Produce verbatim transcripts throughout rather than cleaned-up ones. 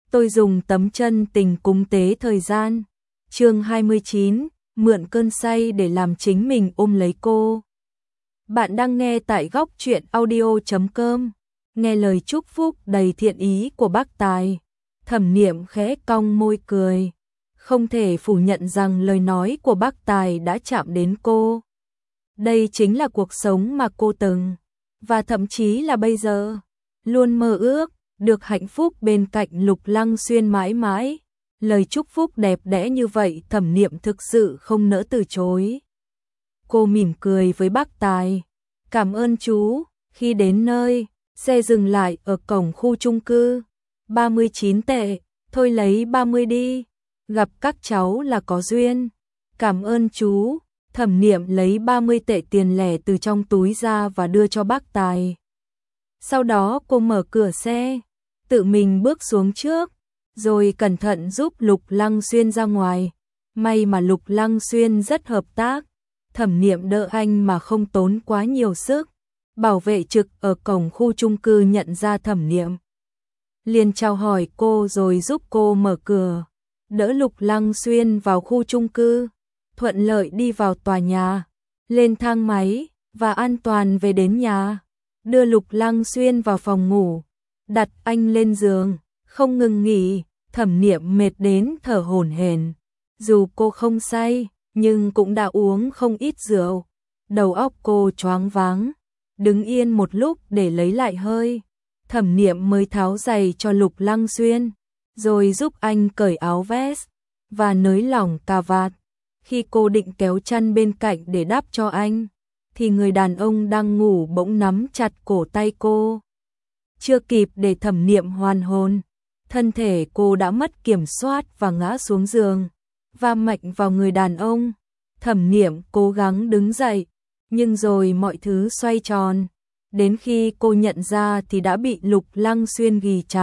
tôi dùng tấm chân tình cúng tế thời gian. Chương hai mươi chín, mượn cơn say để làm chính mình ôm lấy cô. Bạn đang nghe tại góc truyện audio chấm com. Nghe lời chúc phúc đầy thiện ý của bác Tài, Thẩm Niệm khẽ cong môi cười. Không thể phủ nhận rằng lời nói của bác Tài đã chạm đến cô. Đây chính là cuộc sống mà cô từng, và thậm chí là bây giờ, luôn mơ ước, được hạnh phúc bên cạnh Lục Lăng Xuyên mãi mãi. Lời chúc phúc đẹp đẽ như vậy Thẩm Niệm thực sự không nỡ từ chối. Cô mỉm cười với bác Tài. Cảm ơn chú. Khi đến nơi, xe dừng lại ở cổng khu chung cư. ba mươi chín tệ, thôi lấy ba mươi đi. Gặp các cháu là có duyên. Cảm ơn chú. Thẩm Niệm lấy ba mươi tệ tiền lẻ từ trong túi ra và đưa cho bác Tài. Sau đó cô mở cửa xe, tự mình bước xuống trước, rồi cẩn thận giúp Lục Lăng Xuyên ra ngoài. May mà Lục Lăng Xuyên rất hợp tác. Thẩm Niệm đỡ anh mà không tốn quá nhiều sức. Bảo vệ trực ở cổng khu chung cư nhận ra Thẩm Niệm, liền chào hỏi cô rồi giúp cô mở cửa, đỡ Lục Lăng Xuyên vào khu chung cư, thuận lợi đi vào tòa nhà, lên thang máy và an toàn về đến nhà. Đưa Lục Lăng Xuyên vào phòng ngủ, đặt anh lên giường, không ngừng nghỉ. Thẩm Niệm mệt đến thở hổn hển. Dù cô không say, nhưng cũng đã uống không ít rượu. Đầu óc cô choáng váng. Đứng yên một lúc để lấy lại hơi. Thẩm Niệm mới tháo giày cho Lục Lăng Xuyên, rồi giúp anh cởi áo vest và nới lỏng cà vạt. Khi cô định kéo chăn bên cạnh để đắp cho anh, thì người đàn ông đang ngủ bỗng nắm chặt cổ tay cô. Chưa kịp để Thẩm Niệm hoàn hồn, thân thể cô đã mất kiểm soát và ngã xuống giường, va mạnh vào người đàn ông. Thẩm Niệm cố gắng đứng dậy, nhưng rồi mọi thứ xoay tròn. Đến khi cô nhận ra thì đã bị Lục Lăng Xuyên ghì chặt.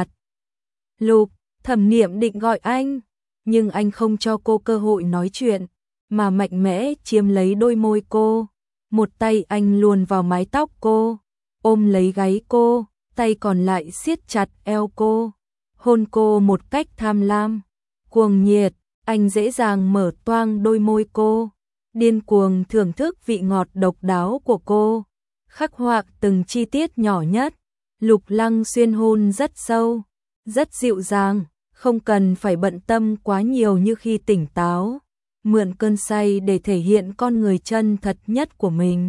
Lục, Thẩm Niệm định gọi anh, nhưng anh không cho cô cơ hội nói chuyện, mà mạnh mẽ chiếm lấy đôi môi cô. Một tay anh luồn vào mái tóc cô, ôm lấy gáy cô, tay còn lại siết chặt eo cô, hôn cô một cách tham lam, cuồng nhiệt. Anh dễ dàng mở toang đôi môi cô, điên cuồng thưởng thức vị ngọt độc đáo của cô, khắc họa từng chi tiết nhỏ nhất. Lục Lăng Xuyên hôn rất sâu, rất dịu dàng, không cần phải bận tâm quá nhiều như khi tỉnh táo. Mượn cơn say để thể hiện con người chân thật nhất của mình.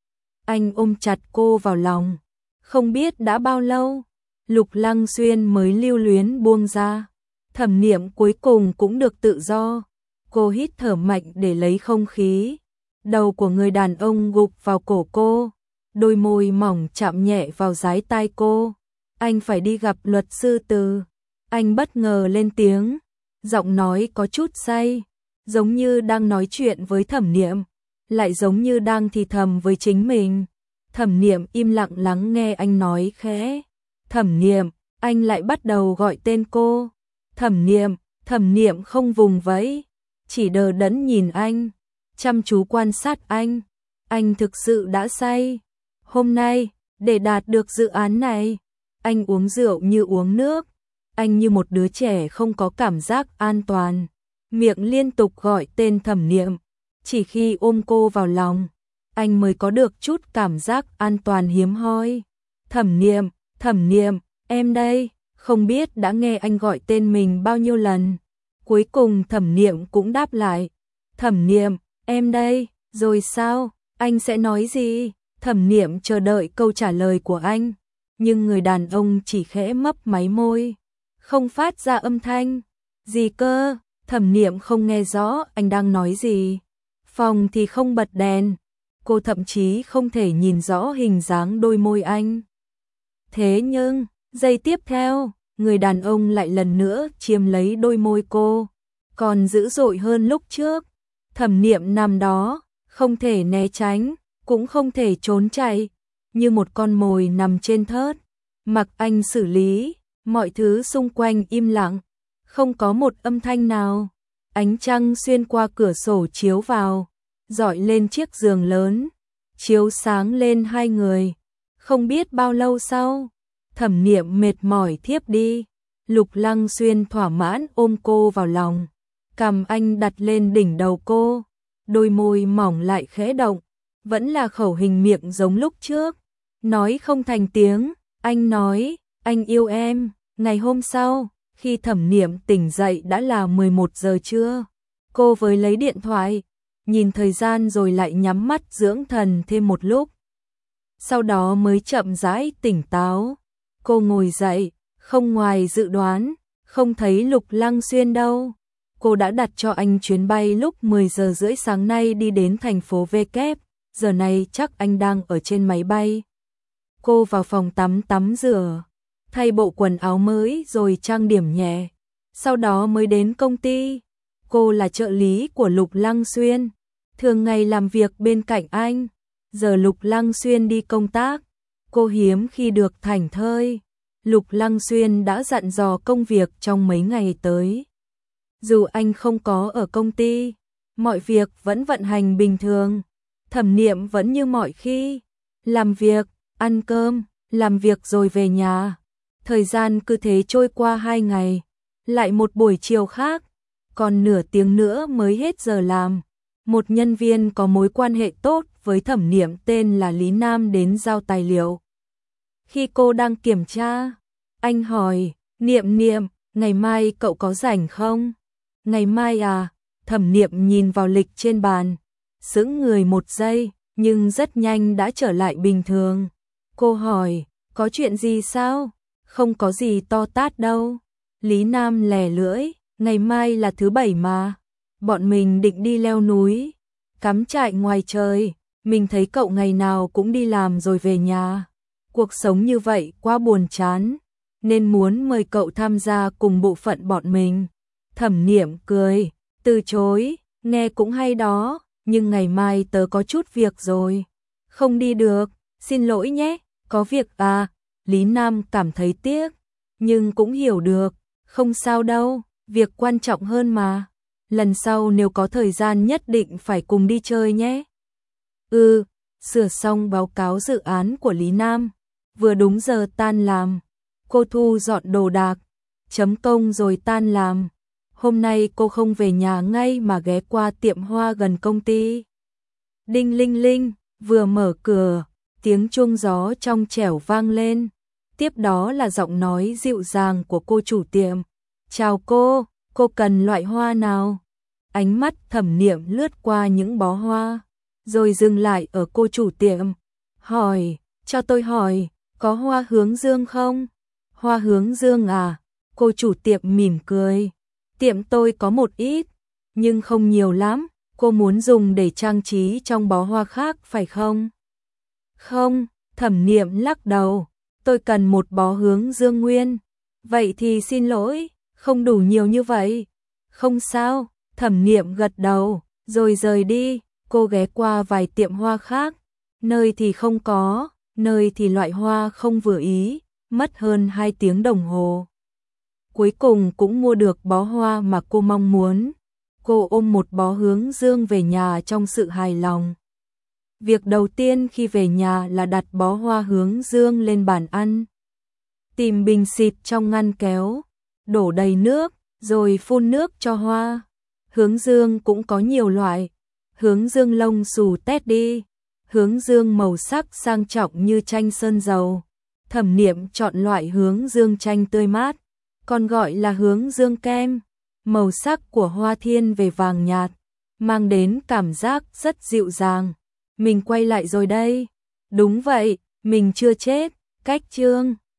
Anh ôm chặt cô vào lòng. Không biết đã bao lâu, Lục Lăng Xuyên mới lưu luyến buông ra. Thẩm Niệm cuối cùng cũng được tự do. Cô hít thở mạnh để lấy không khí. Đầu của người đàn ông gục vào cổ cô, đôi môi mỏng chạm nhẹ vào dái tai cô. Anh phải đi gặp luật sư Từ. Anh bất ngờ lên tiếng, giọng nói có chút say, giống như đang nói chuyện với Thẩm Niệm, lại giống như đang thì thầm với chính mình. Thẩm Niệm im lặng lắng nghe anh nói khẽ. Thẩm Niệm, anh lại bắt đầu gọi tên cô. Thẩm Niệm, Thẩm Niệm không vùng vẫy, chỉ đờ đẫn nhìn anh, chăm chú quan sát anh. Anh thực sự đã say. Hôm nay, để đạt được dự án này, anh uống rượu như uống nước. Anh như một đứa trẻ không có cảm giác an toàn, miệng liên tục gọi tên Thẩm Niệm. Chỉ khi ôm cô vào lòng, anh mới có được chút cảm giác an toàn hiếm hoi. Thẩm Niệm, Thẩm Niệm, em đây. Không biết đã nghe anh gọi tên mình bao nhiêu lần. Cuối cùng Thẩm Niệm cũng đáp lại. Thẩm Niệm, em đây. Rồi sao? Anh sẽ nói gì? Thẩm Niệm chờ đợi câu trả lời của anh, nhưng người đàn ông chỉ khẽ mấp máy môi, không phát ra âm thanh. Gì cơ? Thẩm Niệm không nghe rõ anh đang nói gì. Phòng thì không bật đèn, cô thậm chí không thể nhìn rõ hình dáng đôi môi anh. Thế nhưng, giây tiếp theo, người đàn ông lại lần nữa chiếm lấy đôi môi cô, còn dữ dội hơn lúc trước. Thẩm Niệm nằm đó, không thể né tránh, cũng không thể trốn chạy, như một con mồi nằm trên thớt, mặc anh xử lý. Mọi thứ xung quanh im lặng, không có một âm thanh nào. Ánh trăng xuyên qua cửa sổ chiếu vào, rọi lên chiếc giường lớn, chiếu sáng lên hai người. Không biết bao lâu sau, Thẩm Niệm mệt mỏi thiếp đi. Lục Lăng Xuyên thỏa mãn ôm cô vào lòng, cằm anh đặt lên đỉnh đầu cô, đôi môi mỏng lại khẽ động, vẫn là khẩu hình miệng giống lúc trước, nói không thành tiếng, anh nói, anh yêu em. Ngày hôm sau, khi Thẩm Niệm tỉnh dậy đã là mười một giờ trưa, cô với lấy điện thoại, nhìn thời gian rồi lại nhắm mắt dưỡng thần thêm một lúc. Sau đó mới chậm rãi tỉnh táo, cô ngồi dậy, không ngoài dự đoán, không thấy Lục Lăng Xuyên đâu. Cô đã đặt cho anh chuyến bay lúc mười giờ rưỡi sáng nay đi đến thành phố V Kép, giờ này chắc anh đang ở trên máy bay. Cô vào phòng tắm tắm rửa, thay bộ quần áo mới rồi trang điểm nhẹ, sau đó mới đến công ty. Cô là trợ lý của Lục Lăng Xuyên, thường ngày làm việc bên cạnh anh. Giờ Lục Lăng Xuyên đi công tác, cô hiếm khi được thảnh thơi. Lục Lăng Xuyên đã dặn dò công việc trong mấy ngày tới. Dù anh không có ở công ty, mọi việc vẫn vận hành bình thường. Thẩm Niệm vẫn như mọi khi, làm việc, ăn cơm, làm việc rồi về nhà. Thời gian cứ thế trôi qua hai ngày, lại một buổi chiều khác, còn nửa tiếng nữa mới hết giờ làm. Một nhân viên có mối quan hệ tốt với Thẩm Niệm tên là Lý Nam đến giao tài liệu. Khi cô đang kiểm tra, anh hỏi, Niệm Niệm, ngày mai cậu có rảnh không? Ngày mai à? Thẩm Niệm nhìn vào lịch trên bàn, sững người một giây, nhưng rất nhanh đã trở lại bình thường. Cô hỏi, có chuyện gì sao? Không có gì to tát đâu. Lý Nam lè lưỡi, ngày mai là thứ bảy mà. Bọn mình định đi leo núi, cắm trại ngoài trời. Mình thấy cậu ngày nào cũng đi làm rồi về nhà. Cuộc sống như vậy quá buồn chán, nên muốn mời cậu tham gia cùng bộ phận bọn mình. Thẩm Niệm cười, từ chối, nghe cũng hay đó, nhưng ngày mai tớ có chút việc rồi. Không đi được, xin lỗi nhé, có việc à? Lý Nam cảm thấy tiếc, nhưng cũng hiểu được, không sao đâu, việc quan trọng hơn mà. Lần sau nếu có thời gian nhất định phải cùng đi chơi nhé. Ừ, sửa xong báo cáo dự án của Lý Nam, vừa đúng giờ tan làm. Cô thu dọn đồ đạc, chấm công rồi tan làm. Hôm nay cô không về nhà ngay mà ghé qua tiệm hoa gần công ty. Đinh linh linh, vừa mở cửa, tiếng chuông gió trong trẻo vang lên. Tiếp đó là giọng nói dịu dàng của cô chủ tiệm. Chào cô, cô cần loại hoa nào? Ánh mắt Thẩm Niệm lướt qua những bó hoa, rồi dừng lại ở cô chủ tiệm. Hỏi, cho tôi hỏi, có hoa hướng dương không? Hoa hướng dương à? Cô chủ tiệm mỉm cười. Tiệm tôi có một ít, nhưng không nhiều lắm. Cô muốn dùng để trang trí trong bó hoa khác phải không? Không, Thẩm Niệm lắc đầu. Tôi cần một bó hướng dương nguyên. Vậy thì xin lỗi, không đủ nhiều như vậy. Không sao, Thẩm Niệm gật đầu, rồi rời đi. Cô ghé qua vài tiệm hoa khác, nơi thì không có, nơi thì loại hoa không vừa ý, mất hơn hai tiếng đồng hồ. Cuối cùng cũng mua được bó hoa mà cô mong muốn. Cô ôm một bó hướng dương về nhà trong sự hài lòng. Việc đầu tiên khi về nhà là đặt bó hoa hướng dương lên bàn ăn. Tìm bình xịt trong ngăn kéo, đổ đầy nước, rồi phun nước cho hoa. Hướng dương cũng có nhiều loại. Hướng dương lông xù tét đi, hướng dương màu sắc sang trọng như tranh sơn dầu. Thẩm Niệm chọn loại hướng dương tranh tươi mát, còn gọi là hướng dương kem. Màu sắc của hoa thiên về vàng nhạt, mang đến cảm giác rất dịu dàng. Mình quay lại rồi đây. Đúng vậy, mình chưa chết. Cách chương